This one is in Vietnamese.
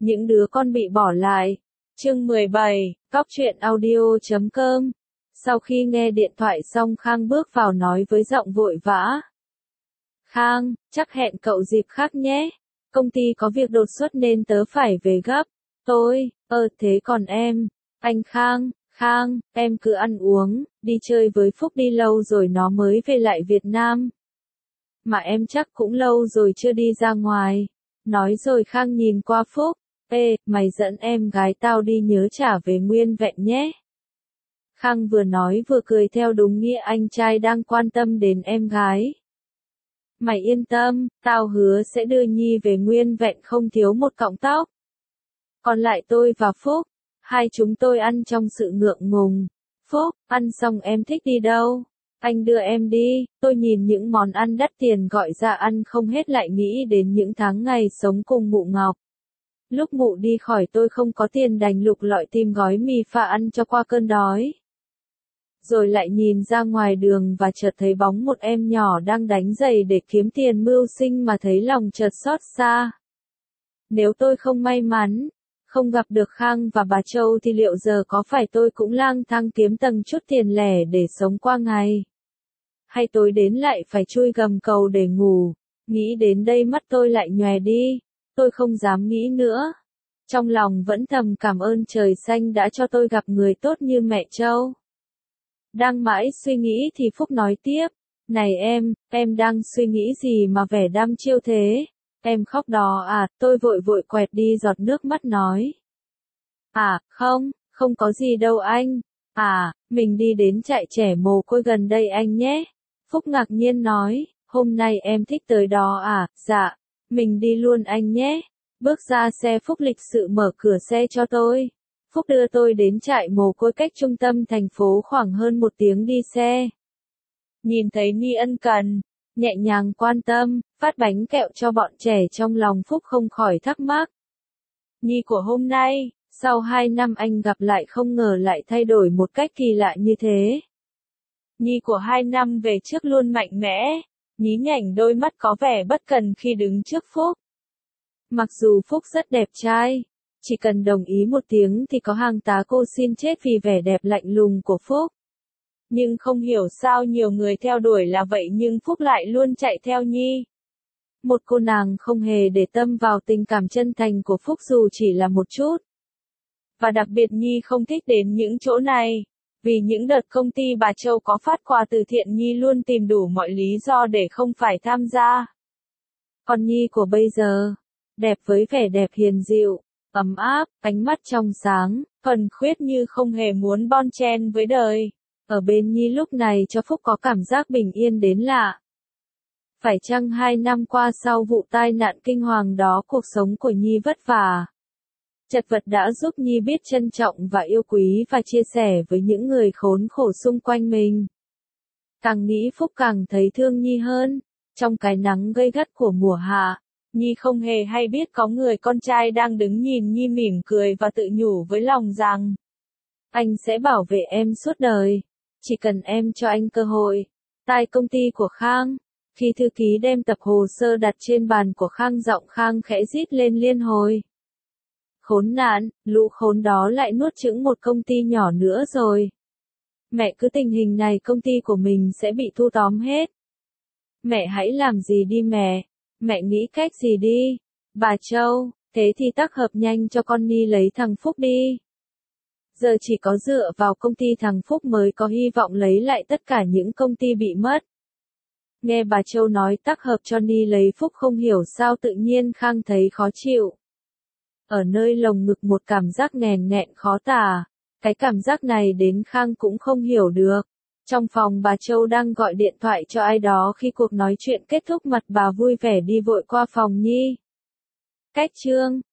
Những đứa con bị bỏ lại. Chương 17, Cóc truyện audio.com. Sau khi nghe điện thoại xong Khang bước vào nói với giọng vội vã. Khang, chắc hẹn cậu dịp khác nhé. Công ty có việc đột xuất nên tớ phải về gấp. Thế còn em? Anh Khang, em cứ ăn uống, đi chơi với Phúc đi lâu rồi nó mới về lại Việt Nam. Mà em chắc cũng lâu rồi chưa đi ra ngoài. Nói rồi Khang nhìn qua Phúc. Mày dẫn em gái tao đi nhớ trả về nguyên vẹn nhé. Khang vừa nói vừa cười theo đúng nghĩa anh trai đang quan tâm đến em gái. Mày yên tâm, tao hứa sẽ đưa Nhi về nguyên vẹn không thiếu một cọng tóc. Còn lại tôi và Phúc, hai chúng tôi ăn trong sự ngượng ngùng. Phúc, ăn xong em thích đi đâu? Anh đưa em đi. Tôi nhìn những món ăn đắt tiền gọi ra ăn không hết lại nghĩ đến những tháng ngày sống cùng mụ Ngọc. Lúc mụ đi khỏi tôi không có tiền đành lục lọi tìm gói mì pha ăn cho qua cơn đói. Rồi lại nhìn ra ngoài đường và chợt thấy bóng một em nhỏ đang đánh giày để kiếm tiền mưu sinh mà thấy lòng chợt xót xa. Nếu tôi không may mắn, không gặp được Khang và bà Châu thì liệu giờ có phải tôi cũng lang thang kiếm tầng chút tiền lẻ để sống qua ngày? Hay tối đến lại phải chui gầm cầu để ngủ? Nghĩ đến đây mắt tôi lại nhòe đi. Tôi không dám nghĩ nữa. Trong lòng vẫn thầm cảm ơn trời xanh đã cho tôi gặp người tốt như mẹ Châu. Đang mãi suy nghĩ thì Phúc nói tiếp. Này em đang suy nghĩ gì mà vẻ đăm chiêu thế? Em khóc đó à? Tôi vội quẹt đi giọt nước mắt nói. Không có gì đâu anh. Mình đi đến trại trẻ mồ côi gần đây anh nhé. Phúc ngạc nhiên nói, hôm nay em thích tới đó à? Dạ, mình đi luôn anh nhé. Bước ra xe Phúc lịch sự mở cửa xe cho tôi. Phúc đưa tôi đến trại mồ côi cách trung tâm thành phố khoảng hơn 1 tiếng đi xe. Nhìn thấy Nhi ân cần, nhẹ nhàng quan tâm, phát bánh kẹo cho bọn trẻ trong lòng Phúc không khỏi thắc mắc. Nhi của hôm nay, sau 2 năm anh gặp lại không ngờ lại thay đổi một cách kỳ lạ như thế. Nhi của 2 năm về trước luôn mạnh mẽ, nhí nhảnh đôi mắt có vẻ bất cần khi đứng trước Phúc. Mặc dù Phúc rất đẹp trai, chỉ cần đồng ý một tiếng thì có hàng tá cô xin chết vì vẻ đẹp lạnh lùng của Phúc. Nhưng không hiểu sao nhiều người theo đuổi là vậy nhưng Phúc lại luôn chạy theo Nhi. Một cô nàng không hề để tâm vào tình cảm chân thành của Phúc dù chỉ là một chút. Và đặc biệt Nhi không thích đến những chỗ này. Vì những đợt công ty bà Châu có phát quà từ thiện Nhi luôn tìm đủ mọi lý do để không phải tham gia. Còn Nhi của bây giờ, đẹp với vẻ đẹp hiền dịu, ấm áp, ánh mắt trong sáng, thuần khiết như không hề muốn bon chen với đời. Ở bên Nhi lúc này cho Phúc có cảm giác bình yên đến lạ. Phải chăng 2 năm qua sau vụ tai nạn kinh hoàng đó cuộc sống của Nhi vất vả? Chật vật đã giúp Nhi biết trân trọng và yêu quý và chia sẻ với những người khốn khổ xung quanh mình. Càng nghĩ Phúc càng thấy thương Nhi hơn. Trong cái nắng gay gắt của mùa hạ, Nhi không hề hay biết có người con trai đang đứng nhìn Nhi mỉm cười và tự nhủ với lòng rằng anh sẽ bảo vệ em suốt đời, chỉ cần em cho anh cơ hội. Tại công ty của Khang, khi thư ký đem tập hồ sơ đặt trên bàn của Khang giọng Khang khẽ rít lên liên hồi. Khốn nạn, lũ khốn đó lại nuốt chửng một công ty nhỏ nữa rồi. Mẹ cứ tình hình này công ty của mình sẽ bị thu tóm hết. Mẹ hãy làm gì đi mẹ, mẹ nghĩ cách gì đi. Bà Châu, thế thì tác hợp nhanh cho con Nhi lấy thằng Phúc đi. Giờ chỉ có dựa vào công ty thằng Phúc mới có hy vọng lấy lại tất cả những công ty bị mất. Nghe bà Châu nói tác hợp cho Nhi lấy Phúc không hiểu sao tự nhiên Khang thấy khó chịu. Ở nơi lồng ngực một cảm giác nghèn nghẹn khó tả. Cái cảm giác này đến Khang cũng không hiểu được. Trong phòng bà Châu đang gọi điện thoại cho ai đó khi cuộc nói chuyện kết thúc mặt bà vui vẻ đi vội qua phòng Nhi. Cách chương